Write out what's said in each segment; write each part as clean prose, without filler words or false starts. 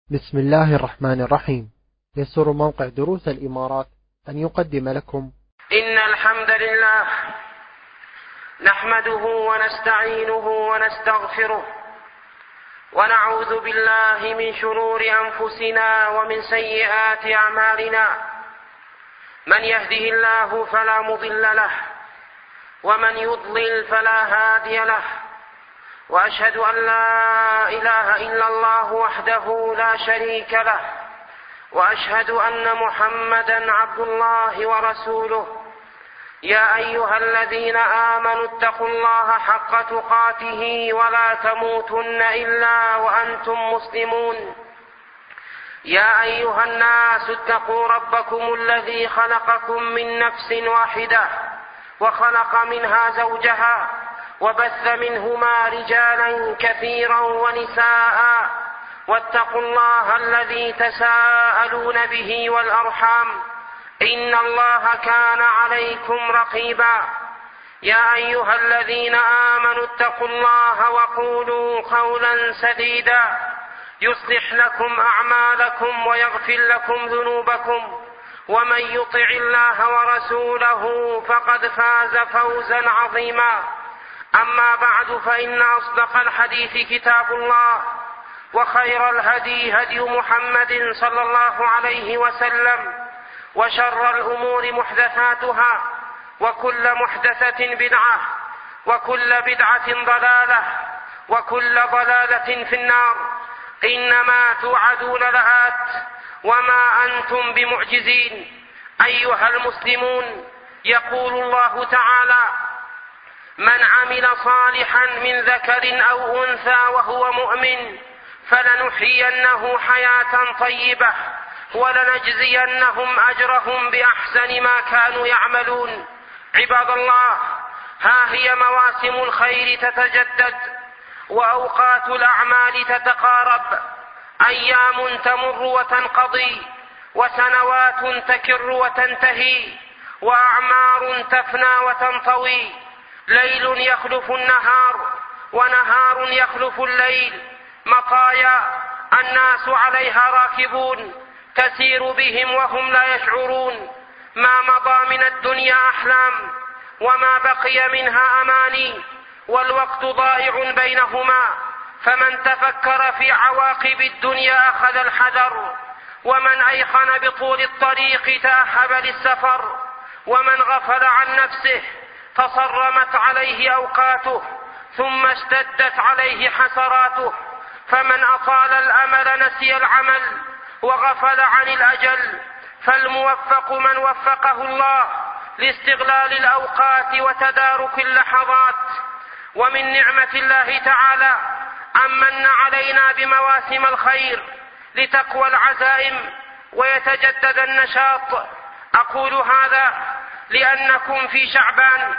بسم الله الرحمن الرحيم. يسر موقع دروس الإمارات أن يقدم لكم إن الحمد لله نحمده ونستعينه ونستغفره ونعوذ بالله من شرور أنفسنا ومن سيئات أعمالنا. من يهده الله فلا مضل له ومن يضلل فلا هادي له، وأشهد أن لا إله إلا الله وحده لا شريك له، وأشهد أن محمدا عبد الله ورسوله. يا أيها الذين آمنوا اتقوا الله حق تقاته ولا تموتن إلا وأنتم مسلمون. يا أيها الناس اتقوا ربكم الذي خلقكم من نفس واحدة وخلق منها زوجها وبث منهما رجالا كثيرا ونساء، واتقوا الله الذي تساءلون به والأرحام إن الله كان عليكم رقيبا. يا أيها الذين آمنوا اتقوا الله وقولوا قولا سديدا يصلح لكم أعمالكم ويغفر لكم ذنوبكم، ومن يطع الله ورسوله فقد فاز فوزا عظيما. أما بعد، فإن أصدق الحديث كتاب الله، وخير الهدي هدي محمد صلى الله عليه وسلم، وشر الأمور محدثاتها، وكل محدثة بدعة، وكل بدعة ضلالة، وكل ضلالة في النار. إنما توعدون لآت وما أنتم بمعجزين. أيها المسلمون، يقول الله تعالى: من عمل صالحا من ذكر أو أنثى وهو مؤمن فلنحيينه حياة طيبة ولنجزينهم أجرهم بأحسن ما كانوا يعملون. عباد الله، ها هي مواسم الخير تتجدد، وأوقات الأعمال تتقارب، أيام تمر وتنقضي، وسنوات تكر وتنتهي، وأعمار تفنى وتنطوي. ليل يخلف النهار ونهار يخلف الليل، مطايا الناس عليها راكبون تسير بهم وهم لا يشعرون. ما مضى من الدنيا أحلام وما بقي منها أماني، والوقت ضائع بينهما. فمن تفكر في عواقب الدنيا أخذ الحذر، ومن أيقن بطول الطريق تأهب للسفر، ومن غفل عن نفسه تصرمت عليه أوقاته ثم اشتدت عليه حسراته. فمن أطال الأمل نسي العمل وغفل عن الأجل. فالموفق من وفقه الله لاستغلال الأوقات وتدارك اللحظات. ومن نعمة الله تعالى أمن علينا بمواسم الخير لتقوى العزائم ويتجدد النشاط. أقول هذا لأنكم في شعبان،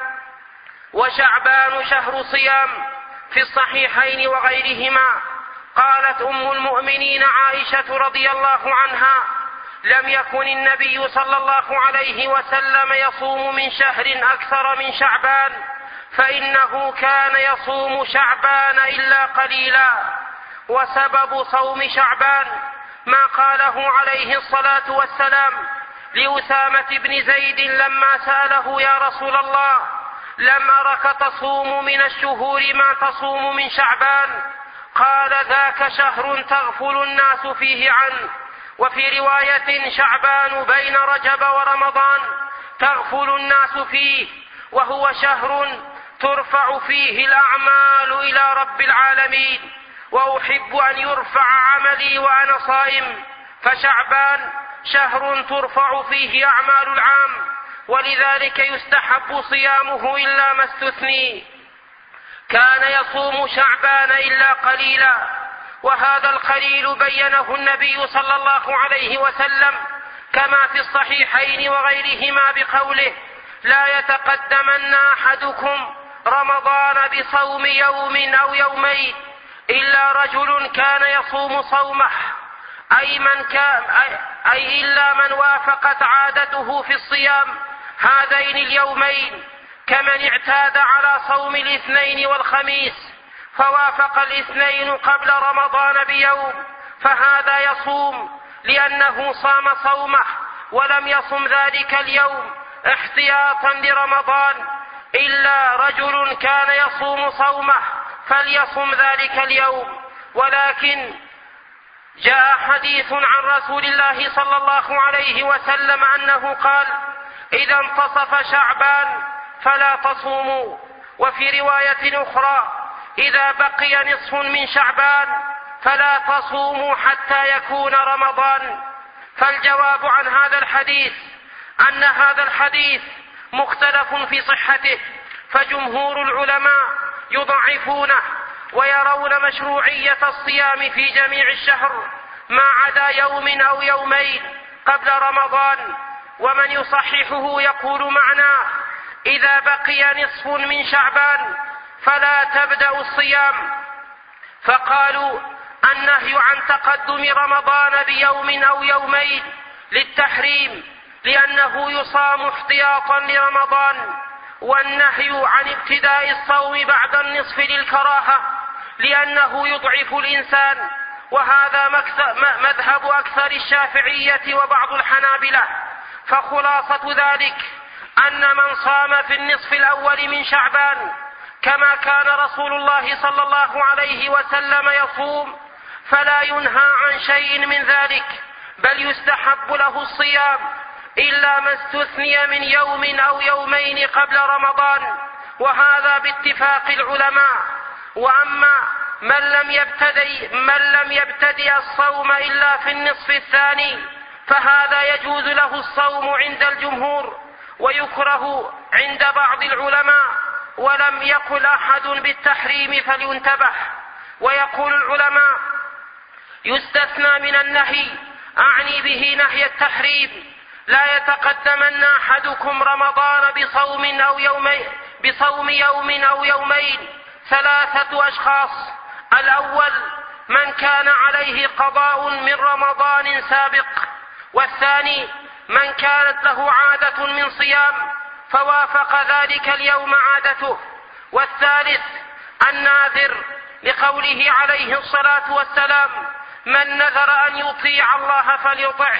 وشعبان شهر صيام في الصحيحين وغيرهما. قالت أم المؤمنين عائشة رضي الله عنها: لم يكن النبي صلى الله عليه وسلم يصوم من شهر أكثر من شعبان، فإنه كان يصوم شعبان إلا قليلا. وسبب صوم شعبان ما قاله عليه الصلاة والسلام لأسامة بن زيد لما سأله: يا رسول الله، لم أرك تصوم من الشهور ما تصوم من شعبان. قال: ذاك شهر تغفل الناس فيه عنه. وفي رواية: شعبان بين رجب ورمضان تغفل الناس فيه، وهو شهر ترفع فيه الأعمال إلى رب العالمين، وأحب أن يرفع عملي وأنا صائم. فشعبان شهر ترفع فيه أعمال العام، ولذلك يستحب صيامه إلا ما استثني. كان يصوم شعبان إلا قليلا، وهذا القليل بينه النبي صلى الله عليه وسلم كما في الصحيحين وغيرهما بقوله: لا يتقدمن أحدكم رمضان بصوم يوم أو يومين إلا رجل كان يصوم صومه، أي إلا من وافقت عادته في الصيام هذين اليومين، كمن اعتاد على صوم الاثنين والخميس فوافق الاثنين قبل رمضان بيوم فهذا يصوم لأنه صام صومه ولم يصم ذلك اليوم احتياطا لرمضان، إلا رجل كان يصوم صومه فليصم ذلك اليوم. ولكن جاء حديث عن رسول الله صلى الله عليه وسلم أنه قال: إذا انتصف شعبان فلا تصوموا. وفي رواية أخرى: إذا بقي نصف من شعبان فلا تصوموا حتى يكون رمضان. فالجواب عن هذا الحديث أن هذا الحديث مختلف في صحته، فجمهور العلماء يضعفونه ويرون مشروعية الصيام في جميع الشهر ما عدا يوم أو يومين قبل رمضان، ومن يصححه يقول معناه: إذا بقي نصف من شعبان فلا تبدأ الصيام. فقالوا: النهي عن تقدم رمضان بيوم أو يومين للتحريم لأنه يصام احتياطا لرمضان، والنهي عن ابتداء الصوم بعد النصف للكراهة لأنه يضعف الإنسان، وهذا مذهب أكثر الشافعية وبعض الحنابلة. فخلاصة ذلك أن من صام في النصف الأول من شعبان كما كان رسول الله صلى الله عليه وسلم يصوم فلا ينهى عن شيء من ذلك، بل يستحب له الصيام إلا ما استثني من يوم أو يومين قبل رمضان، وهذا باتفاق العلماء. وأما من لم يبتدئ الصوم إلا في النصف الثاني فهذا يجوز له الصوم عند الجمهور ويكره عند بعض العلماء، ولم يقل أحد بالتحريم فلينتبه. ويقول العلماء: يستثنى من النهي، أعني به نهي التحريم: لا يتقدمن أحدكم رمضان بصوم يوم أو يومين 3 أشخاص: الأول من كان عليه قضاء من رمضان سابق، والثاني من كانت له عادة من صيام فوافق ذلك اليوم عادته، والثالث الناذر، لقوله عليه الصلاة والسلام: من نذر أن يطيع الله فليطعه.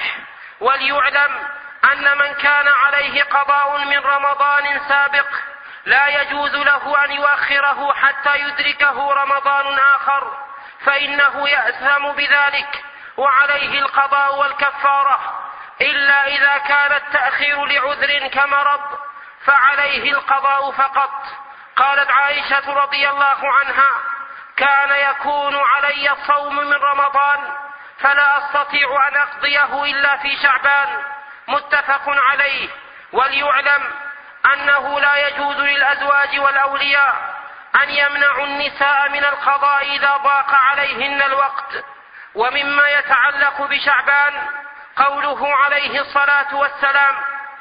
وليعلم أن من كان عليه قضاء من رمضان سابق لا يجوز له أن يؤخره حتى يدركه رمضان آخر، فإنه يأثم بذلك وعليه القضاء والكفارة، إلا إذا كان التأخير لعذر كمرض فعليه القضاء فقط. قالت عائشة رضي الله عنها: كان يكون علي الصوم من رمضان فلا أستطيع أن أقضيه إلا في شعبان. متفق عليه. وليعلم أنه لا يجوز للأزواج والأولياء أن يمنعوا النساء من القضاء إذا ضاق عليهن الوقت. ومما يتعلق بشعبان قوله عليه الصلاة والسلام: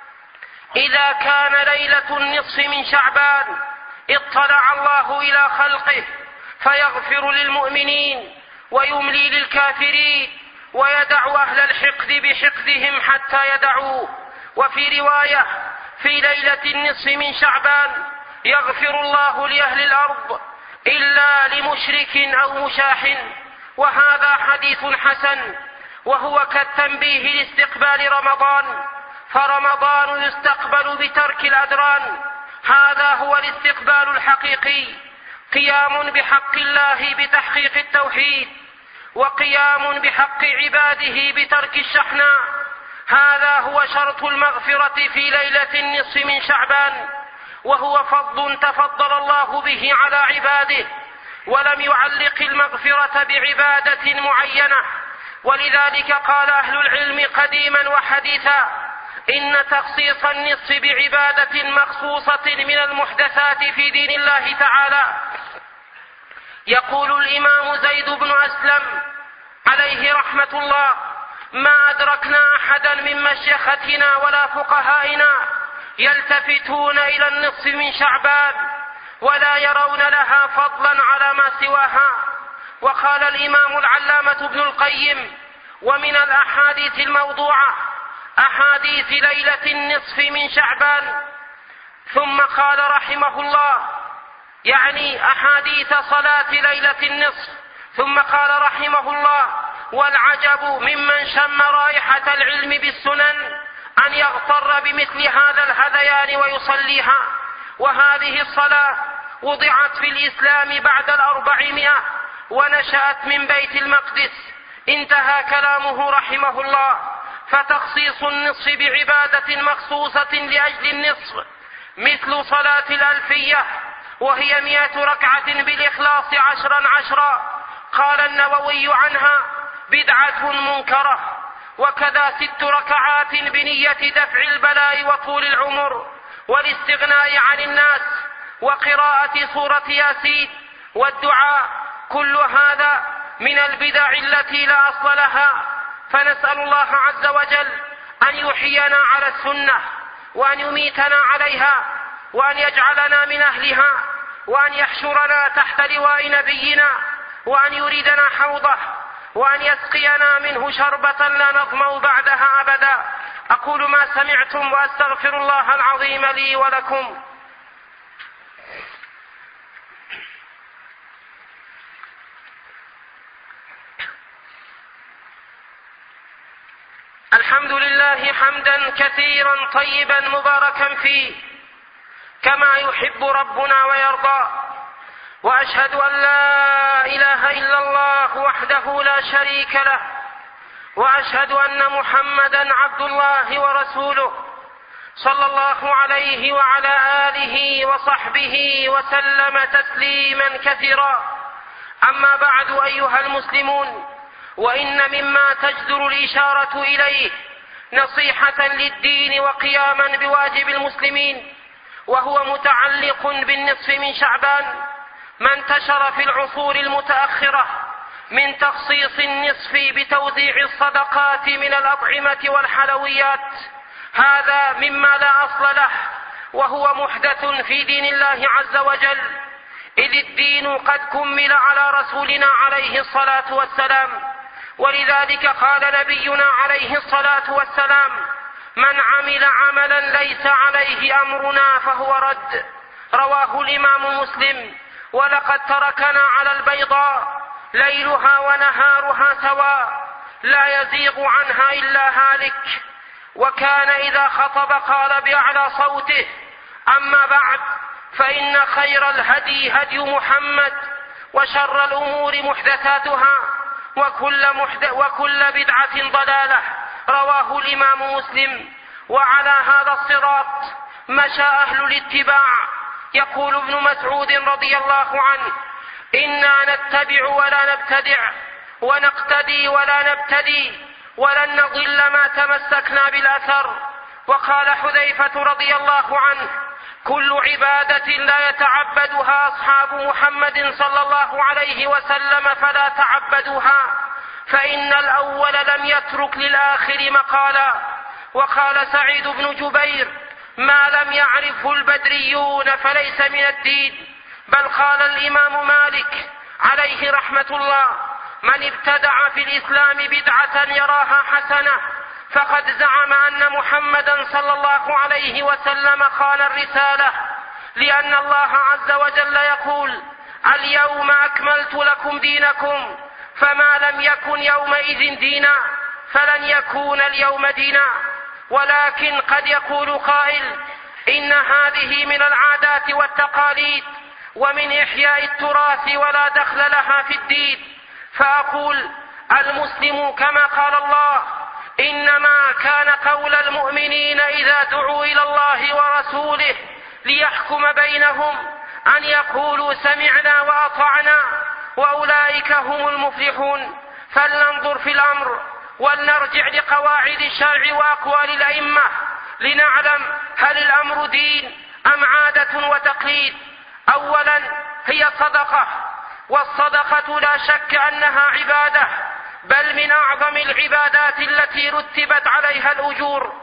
إذا كان ليلة النصف من شعبان اطلع الله إلى خلقه فيغفر للمؤمنين ويملي للكافرين ويدع أهل الحقد بحقدهم حتى يدعوه. وفي رواية: في ليلة النصف من شعبان يغفر الله لأهل الأرض إلا لمشرك أو مشاحن. وهذا حديث حسن، وهو كالتنبيه لاستقبال رمضان، فرمضان يستقبل بترك الأدران. هذا هو الاستقبال الحقيقي، قيام بحق الله بتحقيق التوحيد، وقيام بحق عباده بترك الشحناء. هذا هو شرط المغفرة في ليلة النصف من شعبان، وهو فضل تفضل الله به على عباده، ولم يعلق المغفرة بعبادة معينة. ولذلك قال أهل العلم قديما وحديثا: إن تخصيص النصف بعبادة مخصوصة من المحدثات في دين الله تعالى. يقول الإمام زيد بن أسلم عليه رحمة الله: ما أدركنا أحدا من مشيختنا ولا فقهائنا يلتفتون إلى النصف من شعبان ولا يرون لها فضلا على ما سواها. وقال الإمام العلامة ابن القيم: ومن الأحاديث الموضوعة أحاديث ليلة النصف من شعبان. ثم قال رحمه الله، يعني أحاديث صلاة ليلة النصف. ثم قال رحمه الله: والعجب ممن شم رائحة العلم بالسنن أن يغتر بمثل هذا الهذيان ويصليها. وهذه الصلاة وضعت في الإسلام بعد 400 ونشأت من بيت المقدس. انتهى كلامه رحمه الله. فتخصيص النصف بعبادة مخصوصة لأجل النصف مثل صلاة الألفية وهي 100 ركعة بالإخلاص 10 قال النووي عنها بدعة منكرة. وكذا 6 ركعات بنية دفع البلاء وطول العمر والاستغناء عن الناس وقراءة سورة ياسين والدعاء، كل هذا من البدع التي لا أصل لها. فنسأل الله عز وجل أن يحيينا على السنة وأن يميتنا عليها وأن يجعلنا من أهلها وأن يحشرنا تحت لواء نبينا وأن يريدنا حوضه وأن يسقينا منه شربة لا نظمأ بعدها أبدا. أقول ما سمعتم وأستغفر الله العظيم لي ولكم. الحمد لله حمدا كثيرا طيبا مباركا فيه كما يحب ربنا ويرضى. وأشهد أن لا إله إلا الله وحده لا شريك له وأشهد أن محمدا عبد الله ورسوله صلى الله عليه وعلى آله وصحبه وسلم تسليما كثيرا. أما بعد أيها المسلمون، وإن مما تجدر الإشارة إليه نصيحة للدين وقياما بواجب المسلمين، وهو متعلق بالنصف من شعبان ما انتشر في العصور المتأخرة من تخصيص النصف بتوزيع الصدقات من الأطعمة والحلويات. هذا مما لا أصل له وهو محدث في دين الله عز وجل، إذ الدين قد كمل على رسولنا عليه الصلاة والسلام. ولذلك قال نبينا عليه الصلاة والسلام: من عمل عملا ليس عليه أمرنا فهو رد. رواه الإمام مسلم. ولقد تركنا على البيضاء ليلها ونهارها سواء لا يزيغ عنها إلا هالك. وكان إذا خطب قال بأعلى صوته: أما بعد، فإن خير الهدي هدي محمد وشر الأمور محدثاتها وكل بدعة ضلالة. رواه الإمام مسلم. وعلى هذا الصراط مشى أهل الاتباع. يقول ابن مسعود رضي الله عنه: إنا نتبع ولا نبتدع ونقتدي ولا نبتدي ولن نضل ما تمسكنا بالأثر. وقال حذيفة رضي الله عنه: كل عبادة لا يتعبدها أصحاب محمد صلى الله عليه وسلم فلا تعبدوها، فإن الأول لم يترك للآخر مقالا. وقال سعيد بن جبير: ما لم يعرفه البدريون فليس من الدين. بل قال الإمام مالك عليه رحمة الله: من ابتدع في الإسلام بدعة يراها حسنة فقد زعم أن محمدا صلى الله عليه وسلم خان الرسالة، لأن الله عز وجل يقول: اليوم أكملت لكم دينكم، فما لم يكن يومئذ دينا فلن يكون اليوم دينا. ولكن قد يقول قائل: إن هذه من العادات والتقاليد ومن إحياء التراث ولا دخل لها في الدين. فأقول: المسلم كما قال الله: إنما كان قول المؤمنين إذا دعوا إلى الله ورسوله ليحكم بينهم أن يقولوا سمعنا وأطعنا، وأولئك هم المفلحون. فلننظر في الأمر ولنرجع لقواعد الشرع وأقوال الأئمة لنعلم هل الأمر دين أم عادة وتقليد. أولا، هي صدقة، والصدقة لا شك أنها عبادة، بل من أعظم العبادات التي رتبت عليها الأجور.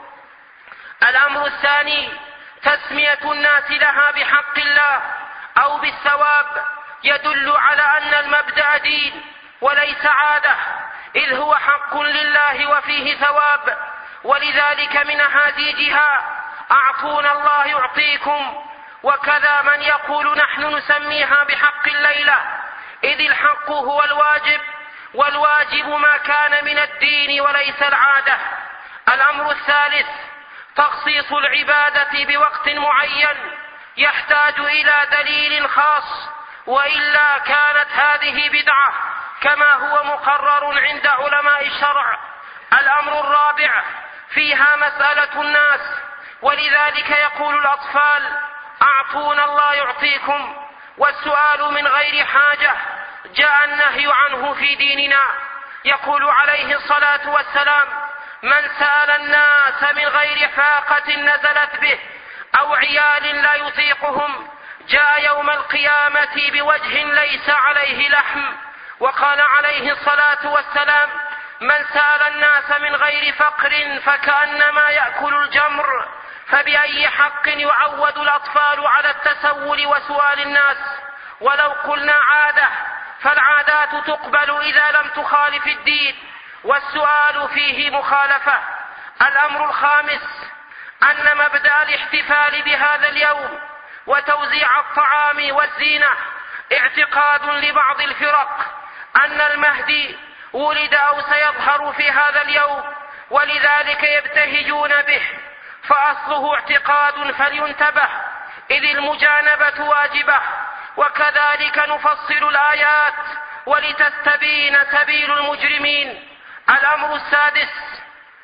الأمر الثاني، تسمية الناس لها بحق الله أو بالثواب، يدل على أن المبدأ دين وليس عادة، إذ هو حق لله وفيه ثواب. ولذلك من هاديجها: أعطونا الله يعطيكم. وكذا من يقول: نحن نسميها بحق الليلة، إذ الحق هو الواجب والواجب ما كان من الدين وليس العادة. الأمر الثالث تخصيص العبادة بوقت معين يحتاج إلى دليل خاص، وإلا كانت هذه بدعة كما هو مقرر عند علماء الشرع. الأمر الرابع فيها مسألة الناس، ولذلك يقول الأطفال: أعطونا الله يعطيكم، والسؤال من غير حاجة جاء النهي عنه في ديننا. يقول عليه الصلاة والسلام: من سأل الناس من غير فاقة نزلت به أو عيال لا يطيقهم جاء يوم القيامة بوجه ليس عليه لحم. وقال عليه الصلاة والسلام: من سأل الناس من غير فقر فكأنما يأكل الجمر. فبأي حق يعود الأطفال على التسول وسؤال الناس؟ ولو قلنا عادة فالعادات تقبل إذا لم تخالف الدين، والسؤال فيه مخالفة. الأمر الخامس أن مبدأ الاحتفال بهذا اليوم وتوزيع الطعام والزينة اعتقاد لبعض الفرق أن المهدي ولد أو سيظهر في هذا اليوم، ولذلك يبتهجون به، فأصله اعتقاد فلينتبه، إذ المجانبة واجبة. وكذلك نفصل الآيات ولتستبين سبيل المجرمين. الأمر السادس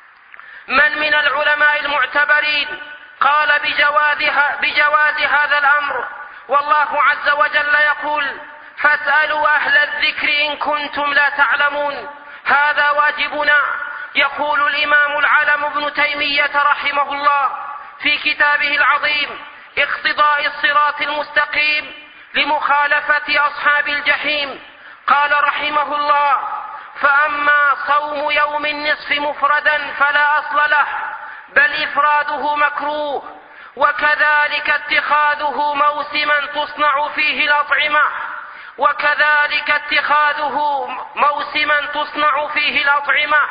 من العلماء المعتبرين قال بجواز هذا الأمر، والله عز وجل يقول: فاسألوا أهل الذكر إن كنتم لا تعلمون. هذا واجبنا. يقول الإمام العلم ابن تيمية رحمه الله في كتابه العظيم اقتضاء الصراط المستقيم لمخالفة أصحاب الجحيم، قال رحمه الله: فأما صوم يوم النصف مفردا فلا أصل له، بل إفراده مكروه، وكذلك اتخاذه موسما تصنع فيه الأطعمة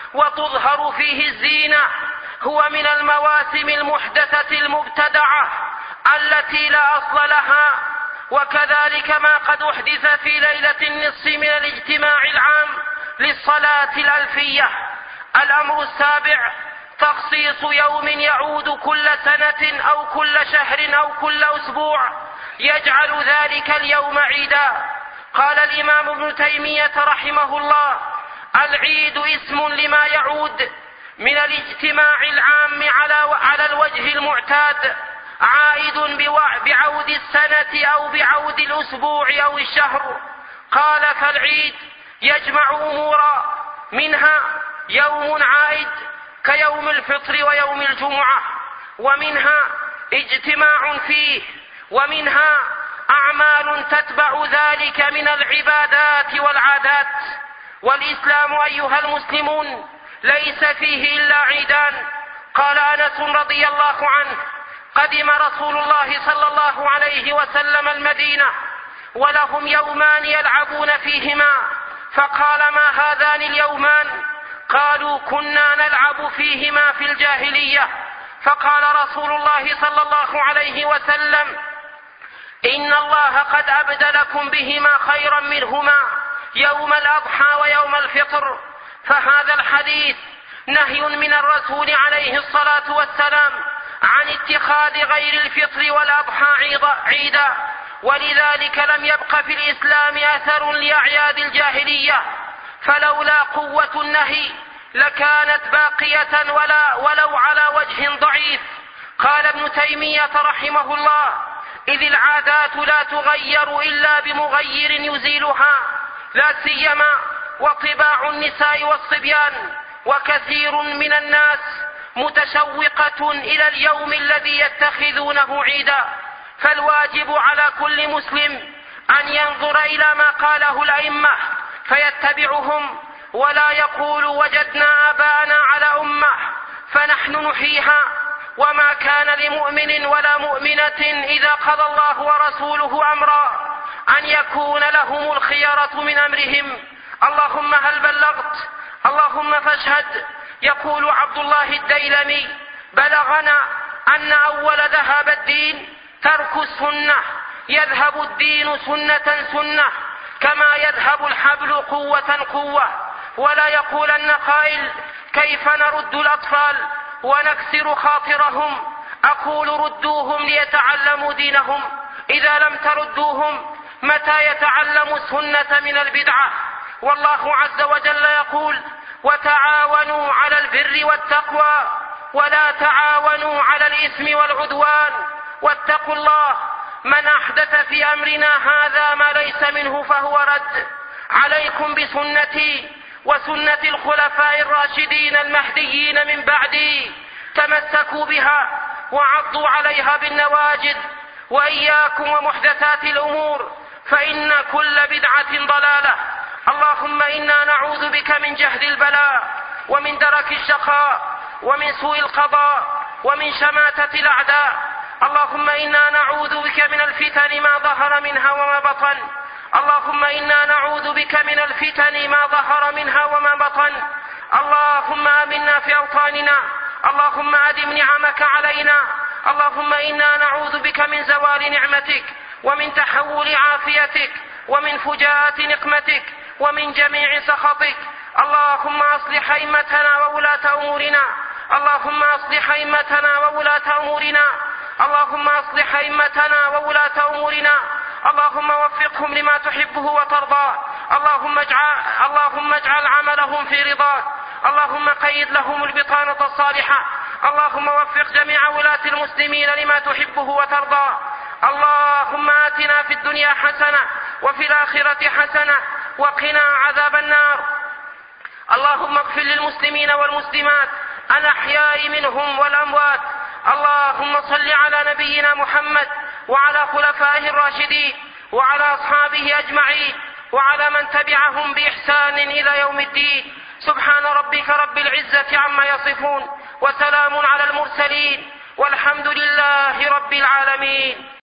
وتظهر فيه الزينة، هو من المواسم المحدثة المبتدعة التي لا أصل لها. وكذلك ما قد أحدث في ليلة النصف من الاجتماع العام للصلاة الألفية. الأمر السابع تخصيص يوم يعود كل سنة أو كل شهر أو كل أسبوع يجعل ذلك اليوم عيدا. قال الإمام ابن تيمية رحمه الله: العيد اسم لما يعود من الاجتماع العام على الوجه المعتاد، عائد بعود السنة أو بعود الأسبوع أو الشهر. قال: فالعيد يجمع أمورا، منها يوم عائد كيوم الفطر ويوم الجمعة، ومنها اجتماع فيه، ومنها أعمال تتبع ذلك من العبادات والعادات. والإسلام أيها المسلمون ليس فيه إلا عيدان. قال أنس رضي الله عنه: قدم رسول الله صلى الله عليه وسلم المدينة ولهم يومان يلعبون فيهما، فقال: ما هذان اليومان؟ قالوا: كنا نلعب فيهما في الجاهلية. فقال رسول الله صلى الله عليه وسلم: إن الله قد أبدلكم بهما خيرا منهما، يوم الأضحى ويوم الفطر. فهذا الحديث نهي من الرسول عليه الصلاة والسلام عن اتخاذ غير الفطر والأضحى عيدا، ولذلك لم يبق في الإسلام أثر لأعياد الجاهلية، فلولا قوة النهي لكانت باقية ولو على وجه ضعيف. قال ابن تيمية رحمه الله: إذ العادات لا تغير إلا بمغير يزيلها، لا سيما وطباع النساء والصبيان، وكثير من الناس متشوقة إلى اليوم الذي يتخذونه عيدا. فالواجب على كل مسلم أن ينظر إلى ما قاله الأئمة فيتبعهم، ولا يقول وجدنا آباءنا على أمة فنحن نحييها. وما كان لمؤمن ولا مؤمنة إذا قضى الله ورسوله أمرا أن يكون لهم الخيرة من أمرهم. اللهم هل بلغت؟ اللهم فاشهد. يقول عبد الله الديلمي: بلغنا أن أول ذهب الدين ترك السنة، يذهب الدين سنة سنة، كما يذهب الحبل قوة قوة. ولا يقولن قائل كيف نرد الأطفال ونكسر خاطرهم؟ أقول ردوهم ليتعلموا دينهم. إذا لم تردوهم متى يتعلموا السنة من البدعة؟ والله عز وجل يقول وتعاونوا على البر والتقوى ولا تعاونوا على الإثم والعدوان واتقوا الله. من أحدث في أمرنا هذا ما ليس منه فهو رد. عليكم بسنتي وسنة الخلفاء الراشدين المهديين من بعدي، تمسكوا بها وعضوا عليها بالنواجذ. وإياكم ومحدثات الأمور فإن كل بدعة ضلالة. اللهم إنا نعوذ بك من جهد البلاء ومن درك الشقاء ومن سوء القضاء ومن شماتة الأعداء. اللهم إنا نعوذ بك من الفتن ما ظهر منها وما بطن. اللهم إنا نعوذ بك من الفتن ما ظهر منها وما بطن. اللهم آمنا في أوطاننا. اللهم أدم نعمك علينا. اللهم إنا نعوذ بك من زوال نعمتك ومن تحول عافيتك ومن فجاءة نقمتك ومن جميع سخطك. اللهم أصلح أئمتنا وولاة أمورنا. اللهم أصلح أئمتنا وولاة أمورنا. اللهم أصلح أئمتنا وولاة أمورنا. اللهم وفقهم لما تحبه وترضاه. اللهم اجعل عملهم في رضاك. اللهم قيد لهم البطانة الصالحة. اللهم وفق جميع ولاة المسلمين لما تحبه وترضاه. اللهم آتنا في الدنيا حسنة وفي الآخرة حسنة وقنا عذاب النار. اللهم اغفر للمسلمين والمسلمات الأحياء منهم والأموات. اللهم صل على نبينا محمد وعلى خلفائه الراشدين وعلى أصحابه أجمعين وعلى من تبعهم بإحسان إلى يوم الدين. سبحان ربك رب العزة عما يصفون وسلام على المرسلين والحمد لله رب العالمين.